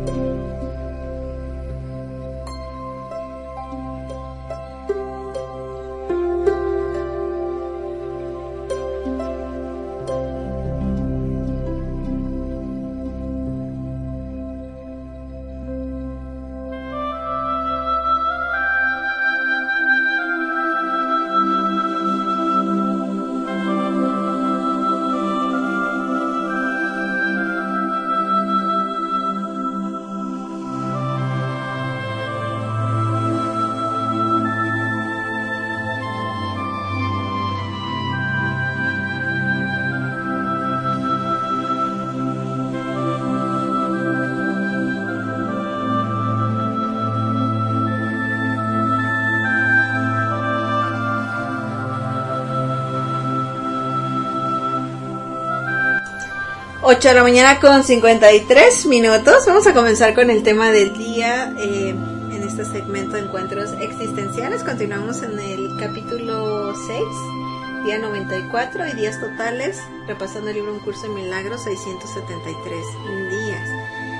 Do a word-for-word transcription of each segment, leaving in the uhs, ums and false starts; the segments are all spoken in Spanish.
ocho de la mañana con cincuenta y tres minutos. Vamos a comenzar con el tema del día eh, en este segmento de encuentros existenciales. Continuamos en el capítulo seis, día noventa y cuatro y días totales, repasando el libro Un Curso en Milagros, seiscientos setenta y tres días.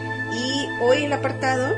Y hoy el apartado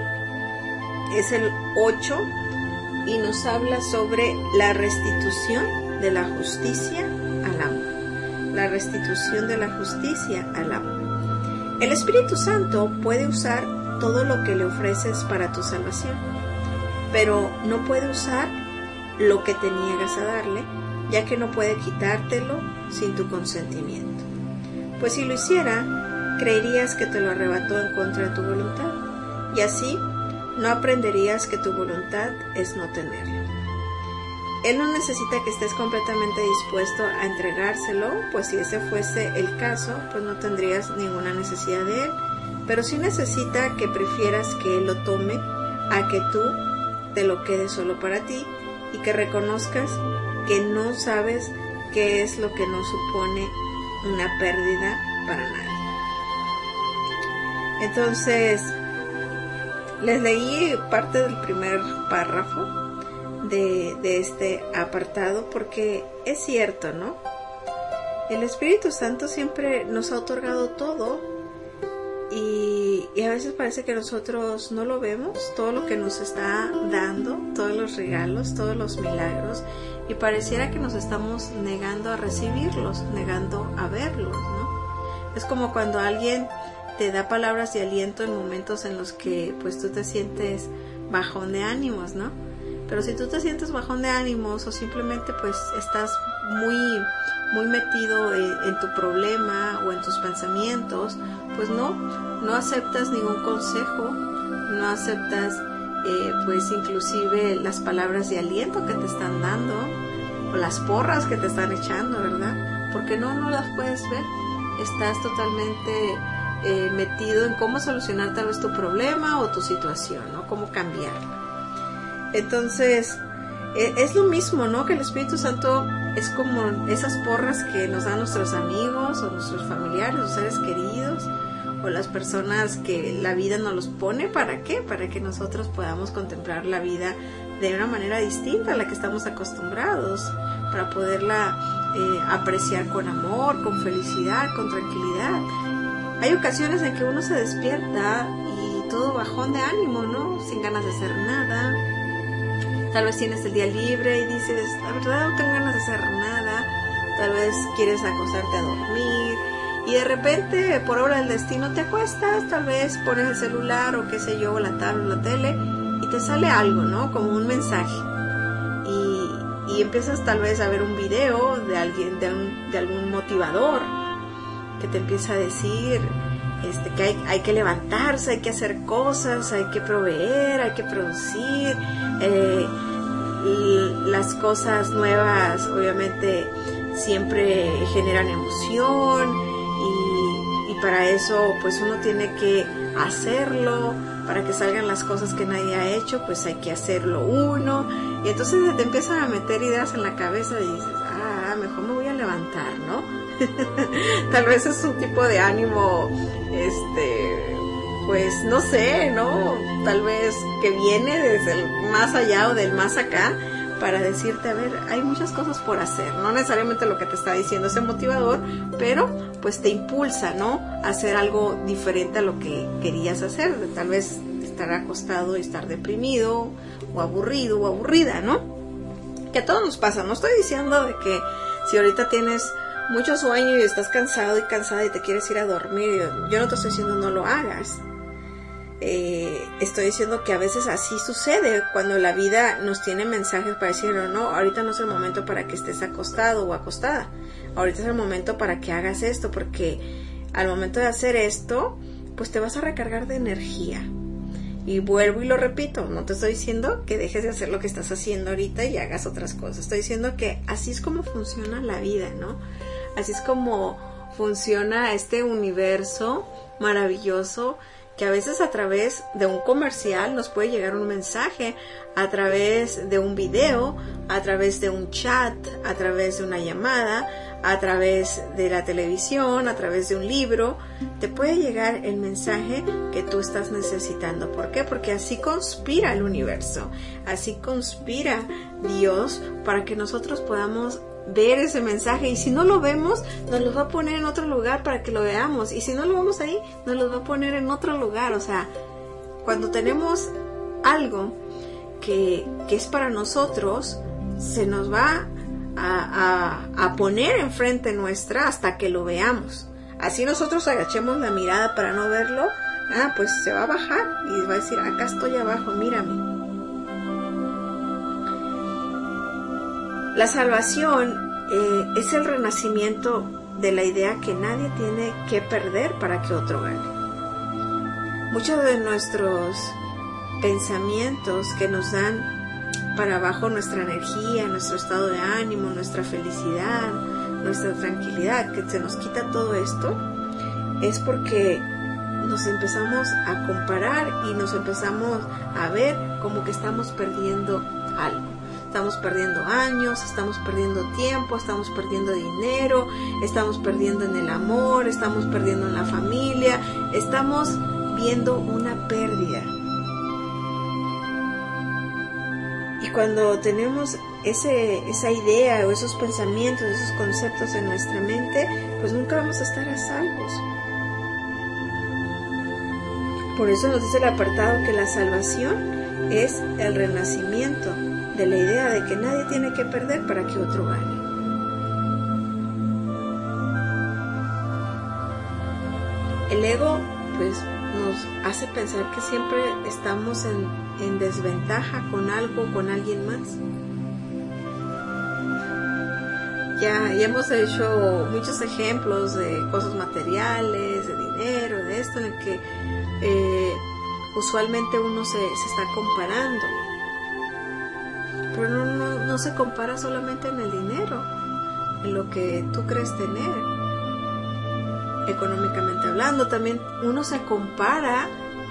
es el ocho y nos habla sobre la restitución de la justicia al amo. La restitución de la justicia al amo. El Espíritu Santo puede usar todo lo que le ofreces para tu salvación, pero no puede usar lo que te niegas a darle, ya que no puede quitártelo sin tu consentimiento. Pues si lo hiciera, creerías que te lo arrebató en contra de tu voluntad, y así no aprenderías que tu voluntad es no tenerlo. Él no necesita que estés completamente dispuesto a entregárselo, pues si ese fuese el caso, pues no tendrías ninguna necesidad de él. Pero sí necesita que prefieras que él lo tome a que tú te lo quedes solo para ti y que reconozcas que no sabes qué es lo que no supone una pérdida para nadie. Entonces, les leí parte del primer párrafo De, de este apartado porque es cierto, ¿no? El Espíritu Santo siempre nos ha otorgado todo y, y a veces parece que nosotros no lo vemos, todo lo que nos está dando, todos los regalos, todos los milagros, y pareciera que nos estamos negando a recibirlos, negando a verlos, ¿no? Es como cuando alguien te da palabras de aliento en momentos en los que pues tú te sientes bajón de ánimos, ¿no? Pero si tú te sientes bajón de ánimos o simplemente pues estás muy, muy metido en, en tu problema o en tus pensamientos, pues no, no aceptas ningún consejo, no aceptas eh, pues inclusive las palabras de aliento que te están dando o las porras que te están echando, ¿verdad? Porque no, no las puedes ver, estás totalmente eh, metido en cómo solucionar tal vez tu problema o tu situación, ¿no? Cómo cambiarla. Entonces, es lo mismo, ¿no? Que el Espíritu Santo es como esas porras que nos dan nuestros amigos o nuestros familiares o seres queridos o las personas que la vida nos los pone. ¿Para qué? Para que nosotros podamos contemplar la vida de una manera distinta a la que estamos acostumbrados, para poderla eh, apreciar con amor, con felicidad, con tranquilidad. Hay ocasiones en que uno se despierta y todo bajón de ánimo, ¿no? Sin ganas de hacer nada. Tal vez tienes el día libre y dices, la verdad no tengo ganas de hacer nada. Tal vez quieres acostarte a dormir y de repente, por obra del destino, te acuestas, tal vez pones el celular o qué sé yo, la tablet, la tele, y te sale algo, ¿no? Como un mensaje. Y, y empiezas tal vez a ver un video de alguien, de, un, de algún motivador que te empieza a decir este, que hay, hay que levantarse, hay que hacer cosas, hay que proveer, hay que producir. Eh, las cosas nuevas obviamente siempre generan emoción y, y para eso pues uno tiene que hacerlo, para que salgan las cosas que nadie ha hecho pues hay que hacerlo uno, y entonces te empiezan a meter ideas en la cabeza y dices, ah, mejor me voy a levantar, ¿no? Tal vez es un tipo de ánimo este pues no sé, ¿no? Tal vez que viene desde el más allá o del más acá, para decirte, a ver, hay muchas cosas por hacer, no necesariamente lo que te está diciendo ese motivador, pero pues te impulsa, ¿no? A hacer algo diferente a lo que querías hacer, tal vez estar acostado y estar deprimido, o aburrido, o aburrida, ¿no? Que a todos nos pasa, no estoy diciendo de que si ahorita tienes mucho sueño y estás cansado y cansada y te quieres ir a dormir, yo no te estoy diciendo no lo hagas. Eh, estoy diciendo que a veces así sucede cuando la vida nos tiene mensajes para decir, no, no, ahorita no es el momento para que estés acostado o acostada, ahorita es el momento para que hagas esto, porque al momento de hacer esto, pues te vas a recargar de energía. Y vuelvo y lo repito, no te estoy diciendo que dejes de hacer lo que estás haciendo ahorita y hagas otras cosas, estoy diciendo que así es como funciona la vida, ¿no? Así es como funciona este universo maravilloso, que a veces a través de un comercial nos puede llegar un mensaje, a través de un video, a través de un chat, a través de una llamada, a través de la televisión, a través de un libro, te puede llegar el mensaje que tú estás necesitando. ¿Por qué? Porque así conspira el universo, así conspira Dios para que nosotros podamos ver ese mensaje, y si no lo vemos, nos lo va a poner en otro lugar para que lo veamos, y si no lo vemos ahí, nos lo va a poner en otro lugar. O sea, cuando tenemos algo que, que es para nosotros, se nos va a, a, a poner enfrente nuestra hasta que lo veamos. Así nosotros agachemos la mirada para no verlo, ah, pues se va a bajar y va a decir, acá estoy abajo, mírame. La salvación eh, es el renacimiento de la idea que nadie tiene que perder para que otro gane. Muchos de nuestros pensamientos que nos dan para abajo nuestra energía, nuestro estado de ánimo, nuestra felicidad, nuestra tranquilidad, que se nos quita todo esto, es porque nos empezamos a comparar y nos empezamos a ver como que estamos perdiendo algo. Estamos perdiendo años, estamos perdiendo tiempo, estamos perdiendo dinero, estamos perdiendo en el amor, estamos perdiendo en la familia, estamos viendo una pérdida. Y cuando tenemos ese, esa idea o esos pensamientos, esos conceptos en nuestra mente, pues nunca vamos a estar a salvos. Por eso nos dice el apartado que la salvación es el renacimiento de la idea de que nadie tiene que perder para que otro gane. El ego, pues, nos hace pensar que siempre estamos en, en desventaja con algo, con alguien más. Ya, ya hemos hecho muchos ejemplos de cosas materiales, de dinero, de esto, en el que eh, usualmente uno se, se está comparando. Pero no, no, no se compara solamente en el dinero, en lo que tú crees tener, económicamente hablando. También uno se compara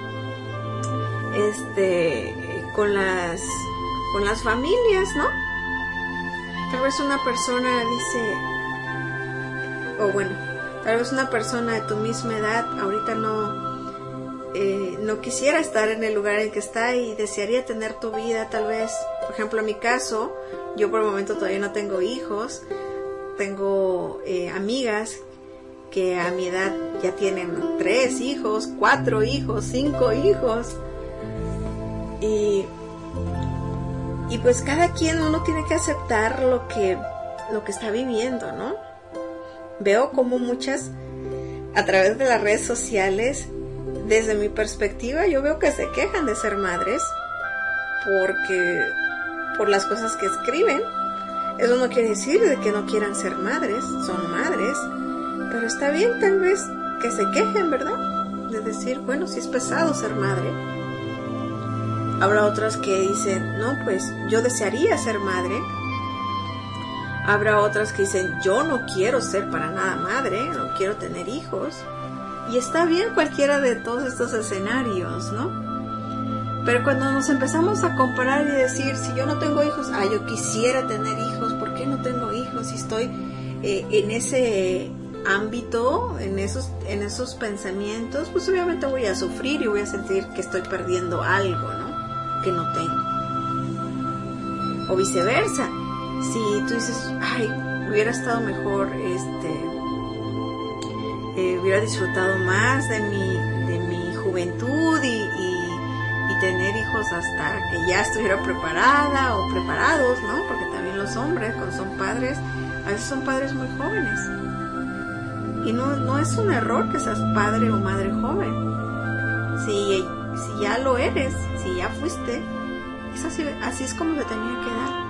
este, con las, con las familias, ¿no? Tal vez una persona dice, o bueno, tal vez una persona de tu misma edad ahorita no... Eh, no quisiera estar en el lugar en que está y desearía tener tu vida, tal vez. Por ejemplo, en mi caso, yo por el momento todavía no tengo hijos, tengo eh, amigas que a mi edad ya tienen tres hijos, cuatro hijos, cinco hijos, y, y pues cada quien, uno tiene que aceptar lo que, lo que está viviendo, ¿no? Veo como muchas, a través de las redes sociales, desde mi perspectiva, yo veo que se quejan de ser madres porque por las cosas que escriben. Eso no quiere decir de que no quieran ser madres, son madres, pero está bien tal vez que se quejen, ¿verdad? De decir, bueno, si es pesado ser madre. Habrá otras que dicen, no, pues yo desearía ser madre. Habrá otras que dicen, yo no quiero ser para nada madre, no quiero tener hijos. Y está bien cualquiera de todos estos escenarios, ¿no? Pero cuando nos empezamos a comparar y decir, si yo no tengo hijos, ah, yo quisiera tener hijos, ¿por qué no tengo hijos? Si estoy eh, en ese ámbito, en esos, en esos pensamientos, pues obviamente voy a sufrir y voy a sentir que estoy perdiendo algo, ¿no? Que no tengo. o viceversa. Si tú dices, ay, hubiera estado mejor, este, eh, hubiera disfrutado más de mi, de mi juventud y, y, y tener hijos hasta que ya estuviera preparada o preparados, ¿no? Porque también los hombres, cuando son padres, a veces son padres muy jóvenes. Y no, no es un error que seas padre o madre joven. Si, si ya lo eres, si ya fuiste, es así, así es como se tenía que dar.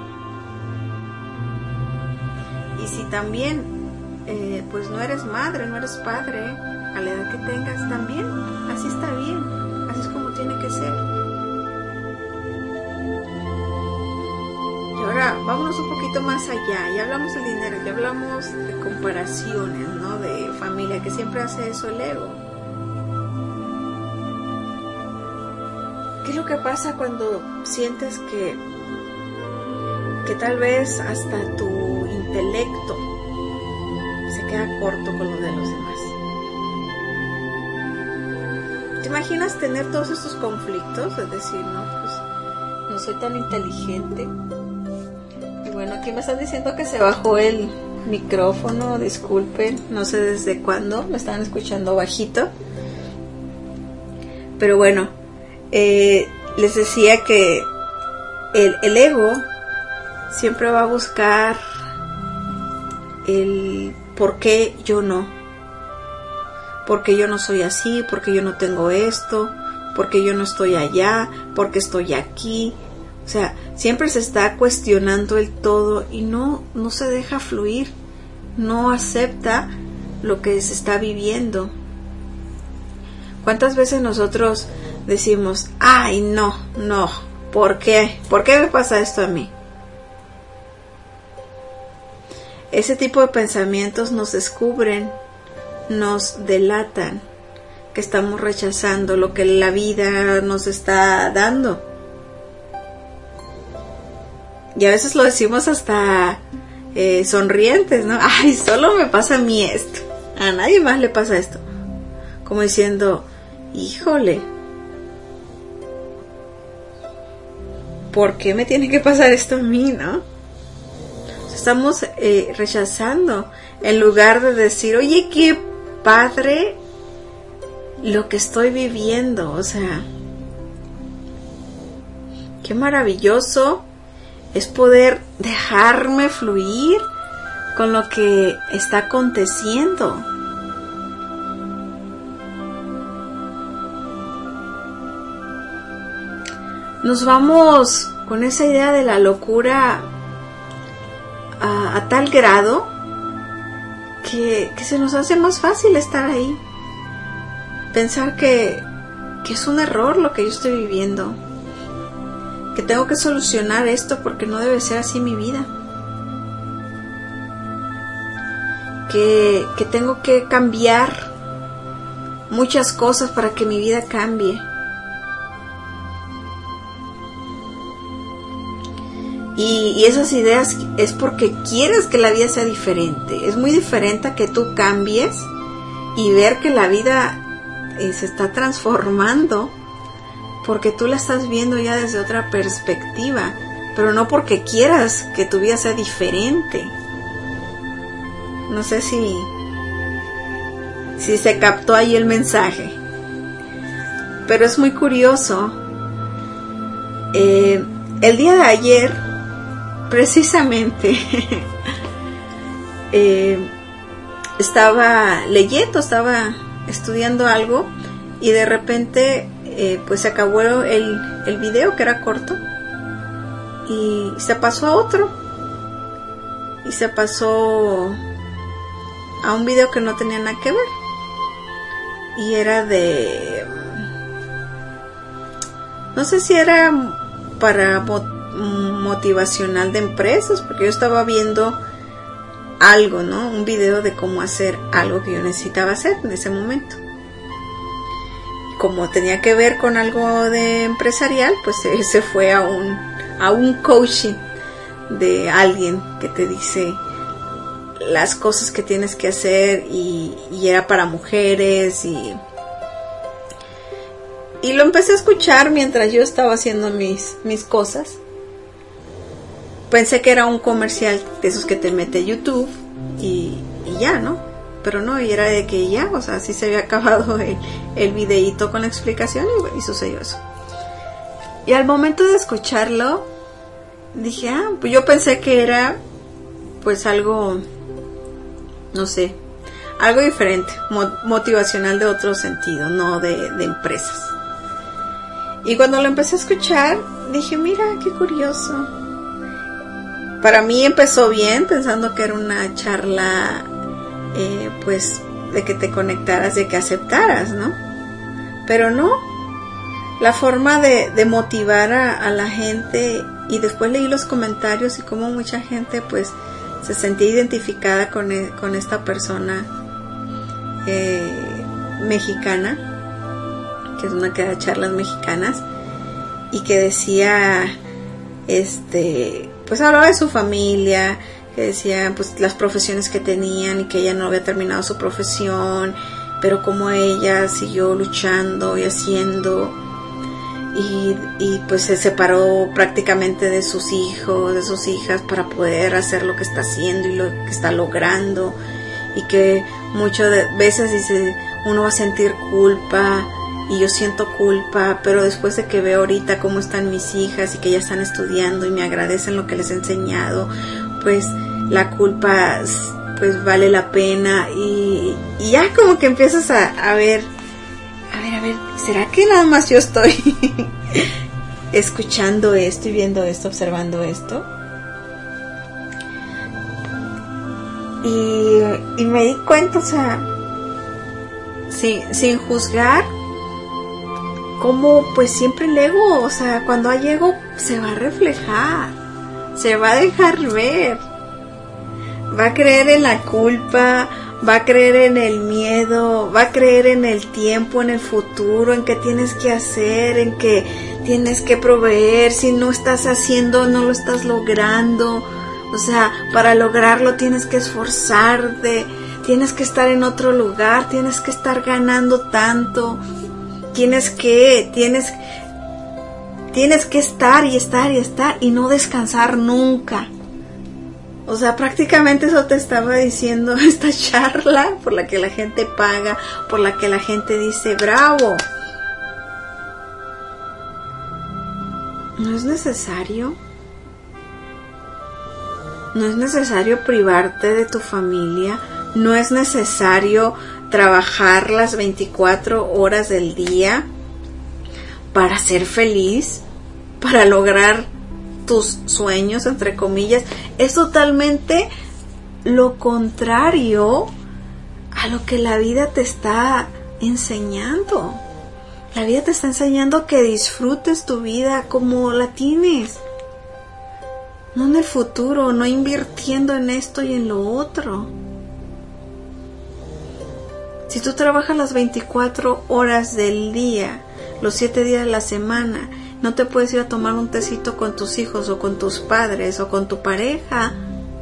Y si también, eh, pues no eres madre, no eres padre, a la edad que tengas también, así está bien, así es como tiene que ser. Y ahora, vámonos un poquito más allá, ya hablamos del dinero, ya hablamos de comparaciones, ¿no? De familia, que siempre hace eso el ego. ¿Qué es lo que pasa cuando sientes que, que tal vez hasta tu intelecto se queda corto con lo de los demás? ¿Te imaginas tener todos estos conflictos? Es decir, no, pues no soy tan inteligente. Y bueno, aquí me están diciendo que se bajó el micrófono, disculpen, no sé desde cuándo, me están escuchando bajito. Pero bueno, eh, les decía que el, el ego siempre va a buscar el por qué yo no, porque yo no soy así, porque yo no tengo esto, porque yo no estoy allá, porque estoy aquí. O sea, siempre se está cuestionando el todo y no, no se deja fluir, no acepta lo que se está viviendo. ¿Cuántas veces nosotros decimos, ay, no, no, ¿por qué? ¿Por qué me pasa esto a mí? Ese tipo de pensamientos nos descubren, nos delatan que estamos rechazando lo que la vida nos está dando. Y a veces lo decimos hasta eh, sonrientes, ¿no? Ay, solo me pasa a mí esto, a nadie más le pasa esto. Como diciendo, híjole, ¿por qué me tiene que pasar esto a mí, no? Estamos eh, rechazando en lugar de decir, oye, qué padre lo que estoy viviendo, o sea, qué maravilloso es poder dejarme fluir con lo que está aconteciendo. Nos vamos con esa idea de la locura a, a tal grado que, que se nos hace más fácil estar ahí. Pensar que, que es un error lo que yo estoy viviendo. Que tengo que solucionar esto porque no debe ser así mi vida. Que, que tengo que cambiar muchas cosas para que mi vida cambie. Y, y esas ideas es porque quieres que la vida sea diferente. Es muy diferente a que tú cambies y ver que la vida eh, se está transformando porque tú la estás viendo ya desde otra perspectiva, pero no porque quieras que tu vida sea diferente. No sé si, si se captó ahí el mensaje, pero es muy curioso. Eh, el día de ayer, precisamente, eh, estaba leyendo, estaba estudiando algo y de repente eh, pues se acabó el, el video, que era corto, y se pasó a otro y se pasó a un video que no tenía nada que ver y era de, no sé si era para motivacional de empresas, porque yo estaba viendo algo, ¿no? Un video de cómo hacer algo que yo necesitaba hacer en ese momento. Como tenía que ver con algo de empresarial, pues se, se fue a un a un coaching de alguien que te dice las cosas que tienes que hacer y, y era para mujeres y y lo empecé a escuchar mientras yo estaba haciendo mis mis cosas. pensé que era un comercial de esos que te mete YouTube y, y ya, ¿no? Pero no, y era de que ya, o sea, así se había acabado el, el videíto con la explicación y, y sucedió eso. Y al momento de escucharlo, dije, ah, pues yo pensé que era pues algo, no sé, algo diferente, mo- motivacional de otro sentido, no de, de empresas. Y cuando lo empecé a escuchar, dije, mira, qué curioso. Para mí empezó bien, pensando que era una charla, eh, pues, de que te conectaras, de que aceptaras, ¿no? Pero no, la forma de, de motivar a, a la gente, y después leí los comentarios y cómo mucha gente, pues, se sentía identificada con, e, con esta persona eh, mexicana, que es una que da charlas mexicanas, y que decía, este, pues hablaba de su familia, que decía pues las profesiones que tenían y que ella no había terminado su profesión, pero como ella siguió luchando y haciendo, y, y pues se separó prácticamente de sus hijos, de sus hijas, para poder hacer lo que está haciendo y lo que está logrando, y que muchas veces dice, uno va a sentir culpa, y yo siento culpa, pero después de que veo ahorita cómo están mis hijas y que ya están estudiando y me agradecen lo que les he enseñado, pues la culpa pues vale la pena, y, y ya como que empiezas a, a ver, a ver, a ver, ¿será que nada más yo estoy escuchando esto y viendo esto, observando esto? Y, y me di cuenta, o sea, sin, sin juzgar, como pues siempre el ego, o sea, cuando hay ego se va a reflejar, se va a dejar ver, va a creer en la culpa, va a creer en el miedo, va a creer en el tiempo, en el futuro, en qué tienes que hacer, en que tienes que proveer, si no estás haciendo, no lo estás logrando, o sea, para lograrlo tienes que esforzarte, tienes que estar en otro lugar, tienes que estar ganando tanto, tienes que, tienes, tienes que estar y estar y estar y no descansar nunca. O sea, prácticamente eso te estaba diciendo esta charla por la que la gente paga, por la que la gente dice bravo. No es necesario. No es necesario privarte de tu familia. No es necesario trabajar las veinticuatro horas del día para ser feliz, para lograr tus sueños, entre comillas. Es totalmente lo contrario a lo que la vida te está enseñando. La vida te está enseñando que disfrutes tu vida como la tienes, no en el futuro, no invirtiendo en esto y en lo otro. Si tú trabajas las veinticuatro horas del día, los siete días de la semana, no te puedes ir a tomar un tecito con tus hijos o con tus padres o con tu pareja.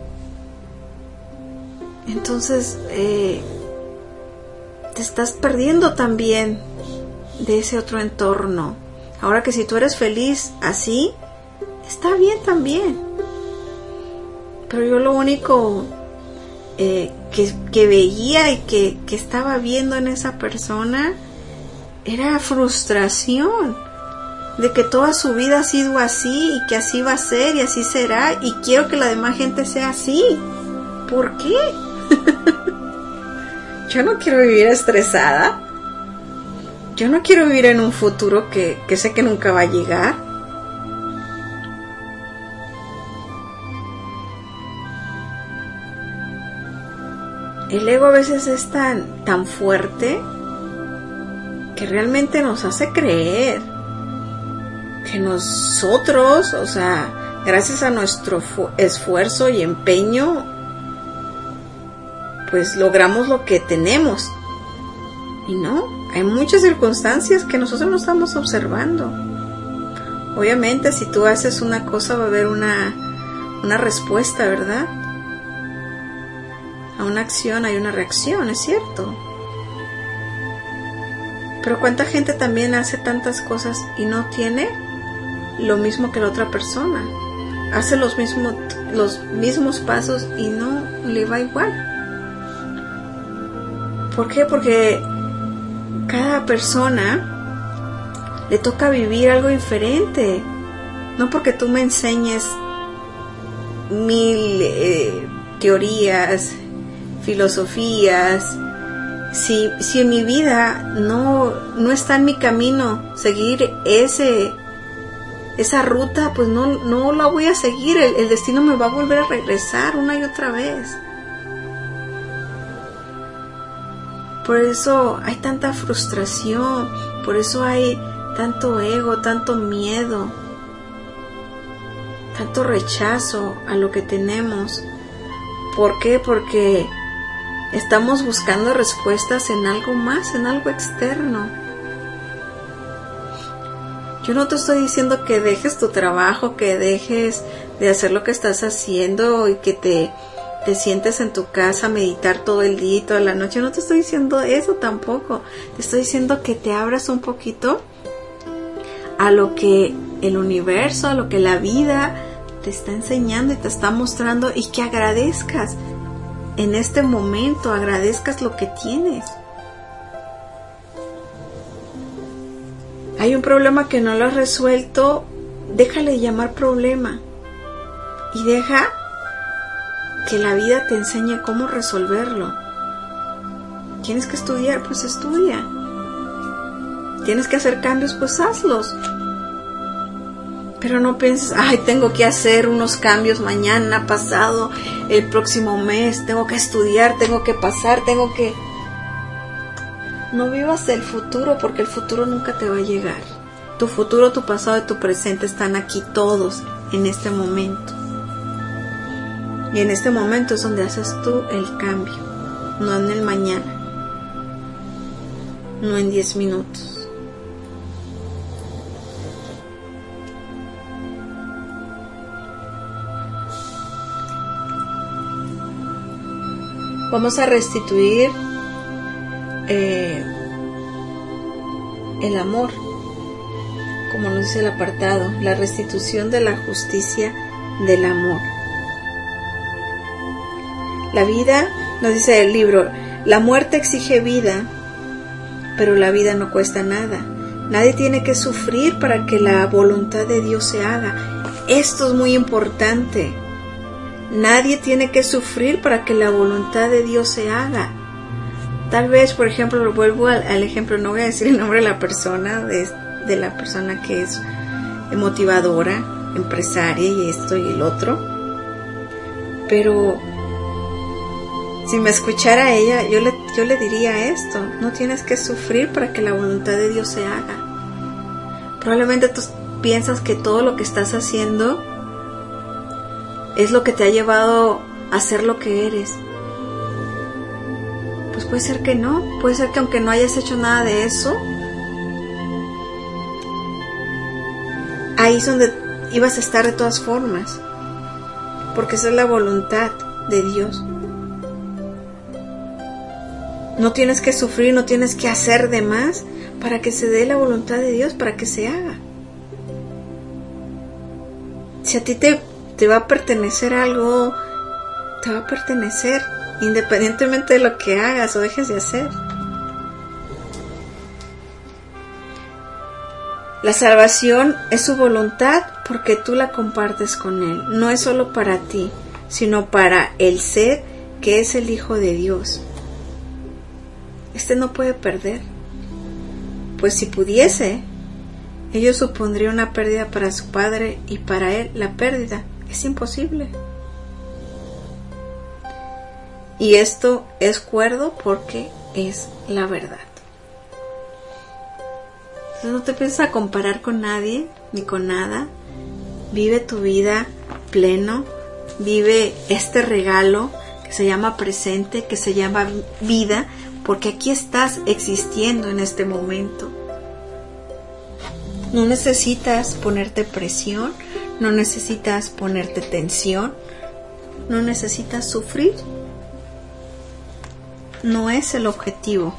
Entonces, eh, te estás perdiendo también de ese otro entorno. Ahora que si tú eres feliz así, está bien también. Pero yo lo único eh, que, que veía y que, que estaba viendo en esa persona era frustración de que toda su vida ha sido así y que así va a ser y así será, y quiero que la demás gente sea así. ¿Por qué? Yo no quiero vivir estresada. Yo no quiero vivir en un futuro que, que sé que nunca va a llegar. El ego a veces es tan, tan fuerte que realmente nos hace creer que nosotros, o sea, gracias a nuestro fu- esfuerzo y empeño, pues logramos lo que tenemos. Y no, hay muchas circunstancias que nosotros no estamos observando. Obviamente, si tú haces una cosa va a haber una, una respuesta, ¿verdad? A una acción hay una reacción, es cierto. Pero ¿cuánta gente también hace tantas cosas y no tiene lo mismo que la otra persona? hace los mismos, los mismos pasos y no le va igual. ¿Por qué? Porque cada persona le toca vivir algo diferente. No porque tú me enseñes mil eh, teorías, filosofías, si, si en mi vida no, no está en mi camino seguir ese, esa ruta, pues no, no la voy a seguir. El, el destino me va a volver a regresar una y otra vez. Por eso hay tanta frustración, por eso hay tanto ego, tanto miedo, tanto rechazo a lo que tenemos. ¿Por qué? Porque estamos buscando respuestas en algo más, en algo externo. Yo no te estoy diciendo que dejes tu trabajo, que dejes de hacer lo que estás haciendo y que te, te sientes en tu casa a meditar todo el día y toda la noche. No te estoy diciendo eso tampoco. Te estoy diciendo que te abras un poquito a lo que el universo, a lo que la vida te está enseñando y te está mostrando, y que agradezcas en este momento, agradezcas lo que tienes. Hay un problema que no lo has resuelto, déjale llamar problema y deja que la vida te enseñe cómo resolverlo. Tienes que estudiar, pues estudia. Tienes que hacer cambios, pues hazlos. Pero no pienses, ay, tengo que hacer unos cambios mañana, pasado, el próximo mes, tengo que estudiar, tengo que pasar, tengo que... No vivas el futuro, porque el futuro nunca te va a llegar. Tu futuro, tu pasado y tu presente están aquí todos en este momento. Y en este momento es donde haces tú el cambio, no en el mañana, no en diez minutos. Vamos a restituir eh, el amor, como nos dice el apartado, la restitución de la justicia del amor. La vida, nos dice el libro, la muerte exige vida, pero la vida no cuesta nada. Nadie tiene que sufrir para que la voluntad de Dios se haga. Esto es muy importante. Nadie tiene que sufrir para que la voluntad de Dios se haga. Tal vez, por ejemplo, vuelvo al, al ejemplo, no voy a decir el nombre de la persona, de, de la persona que es motivadora, empresaria y esto y el otro. Pero si me escuchara ella, yo le, yo le diría esto: no tienes que sufrir para que la voluntad de Dios se haga. Probablemente tú piensas que todo lo que estás haciendo es lo que te ha llevado a ser lo que eres. Pues puede ser que no, puede ser que aunque no hayas hecho nada de eso, ahí es donde ibas a estar de todas formas, porque esa es la voluntad de Dios. No tienes que sufrir, no tienes que hacer de más para que se dé la voluntad de Dios, para que se haga. Si a ti te te va a pertenecer algo, te va a pertenecer, independientemente de lo que hagas o dejes de hacer. La salvación es su voluntad porque tú la compartes con Él. No es solo para ti, sino para el ser que es el Hijo de Dios. Este no puede perder, pues si pudiese, ello supondría una pérdida para su Padre, y para Él la pérdida es imposible. Y esto es cuerdo porque es la verdad. Entonces no te empieces a comparar con nadie ni con nada. Vive tu vida pleno. Vive este regalo que se llama presente, que se llama vida, porque aquí estás existiendo en este momento. No necesitas ponerte presión. No necesitas ponerte tensión, no necesitas sufrir, no es el objetivo.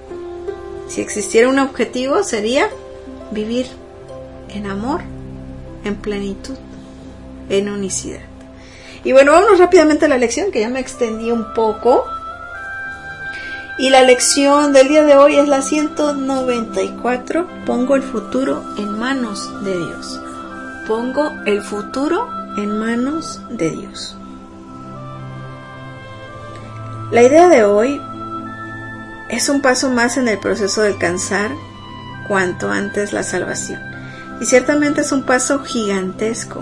Si existiera un objetivo sería vivir en amor, en plenitud, en unicidad. Y bueno, vámonos rápidamente a la lección, que ya me extendí un poco. Y la lección del día de hoy es la ciento noventa y cuatro. Pongo el futuro en manos de Dios. Pongo el futuro en manos de Dios. La idea de hoy es un paso más en el proceso de alcanzar cuanto antes la salvación. Y ciertamente es un paso gigantesco.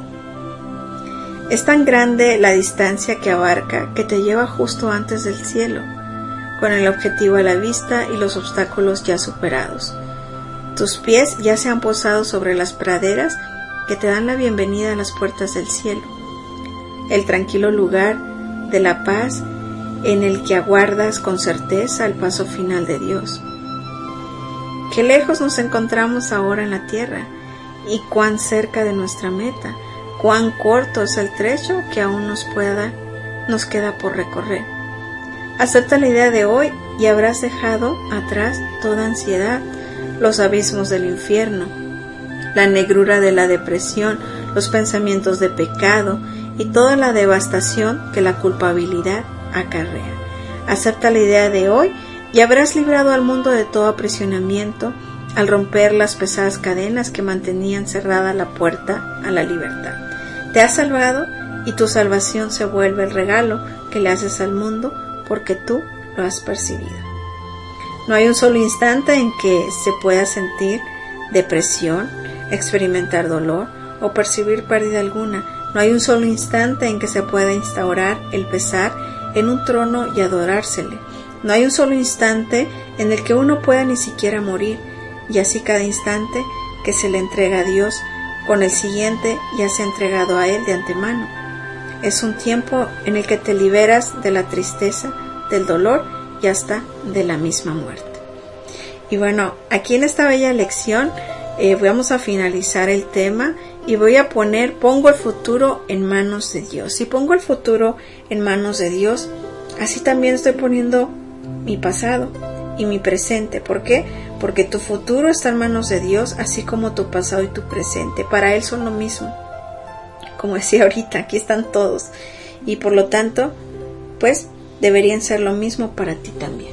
Es tan grande la distancia que abarca que te lleva justo antes del cielo, con el objetivo a la vista y los obstáculos ya superados. Tus pies ya se han posado sobre las praderas que te dan la bienvenida a las puertas del cielo, el tranquilo lugar de la paz en el que aguardas con certeza el paso final de Dios. Qué lejos nos encontramos ahora en la tierra y cuán cerca de nuestra meta, cuán corto es el trecho que aún nos pueda, nos queda por recorrer. Acepta la idea de hoy y habrás dejado atrás toda ansiedad, los abismos del infierno, la negrura de la depresión, los pensamientos de pecado y toda la devastación que la culpabilidad acarrea. Acepta la idea de hoy y habrás librado al mundo de todo aprisionamiento al romper las pesadas cadenas que mantenían cerrada la puerta a la libertad. Te has salvado y tu salvación se vuelve el regalo que le haces al mundo porque tú lo has percibido. No hay un solo instante en que se pueda sentir depresión, experimentar dolor o percibir pérdida alguna. No hay un solo instante en que se pueda instaurar el pesar en un trono y adorársele. No hay un solo instante en el que uno pueda ni siquiera morir, y así cada instante que se le entrega a Dios, con el siguiente ya se ha entregado a Él de antemano. Es un tiempo en el que te liberas de la tristeza, del dolor y hasta de la misma muerte. Y bueno, aquí en esta bella lección eh, vamos a finalizar el tema y voy a poner, pongo el futuro en manos de Dios. Si pongo el futuro en manos de Dios, así también estoy poniendo mi pasado y mi presente. ¿Por qué? Porque tu futuro está en manos de Dios, así como tu pasado y tu presente. Para Él son lo mismo. Como decía ahorita, aquí están todos. Y por lo tanto, pues, deberían ser lo mismo para ti también.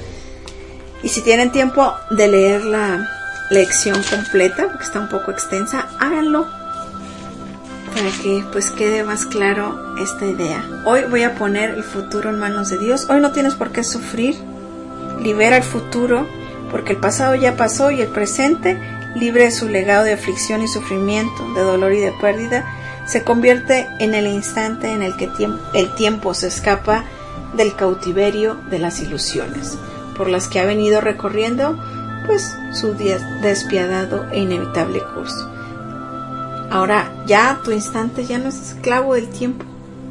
Y si tienen tiempo de leer la lección completa, porque está un poco extensa, háganlo para que pues quede más claro esta idea. Hoy voy a poner el futuro en manos de Dios. Hoy no tienes por qué sufrir. Libera el futuro, porque el pasado ya pasó y el presente, libre de su legado de aflicción y sufrimiento, de dolor y de pérdida, se convierte en el instante en el que el tiempo se escapa del cautiverio de las ilusiones, por las que ha venido recorriendo pues su despiadado e inevitable curso. Ahora ya tu instante ya no es esclavo del tiempo.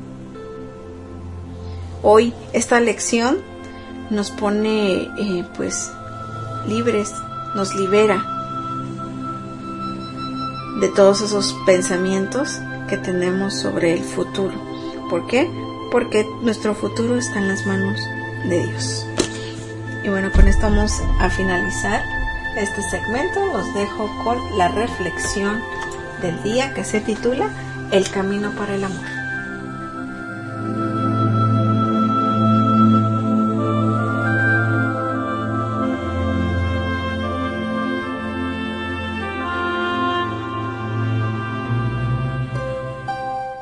Hoy esta lección nos pone eh, pues libres, nos libera de todos esos pensamientos que tenemos sobre el futuro. ¿Por qué? Porque nuestro futuro está en las manos de Dios. Y bueno, con esto vamos a finalizar este segmento. Los dejo con la reflexión del día que se titula El camino para el amor.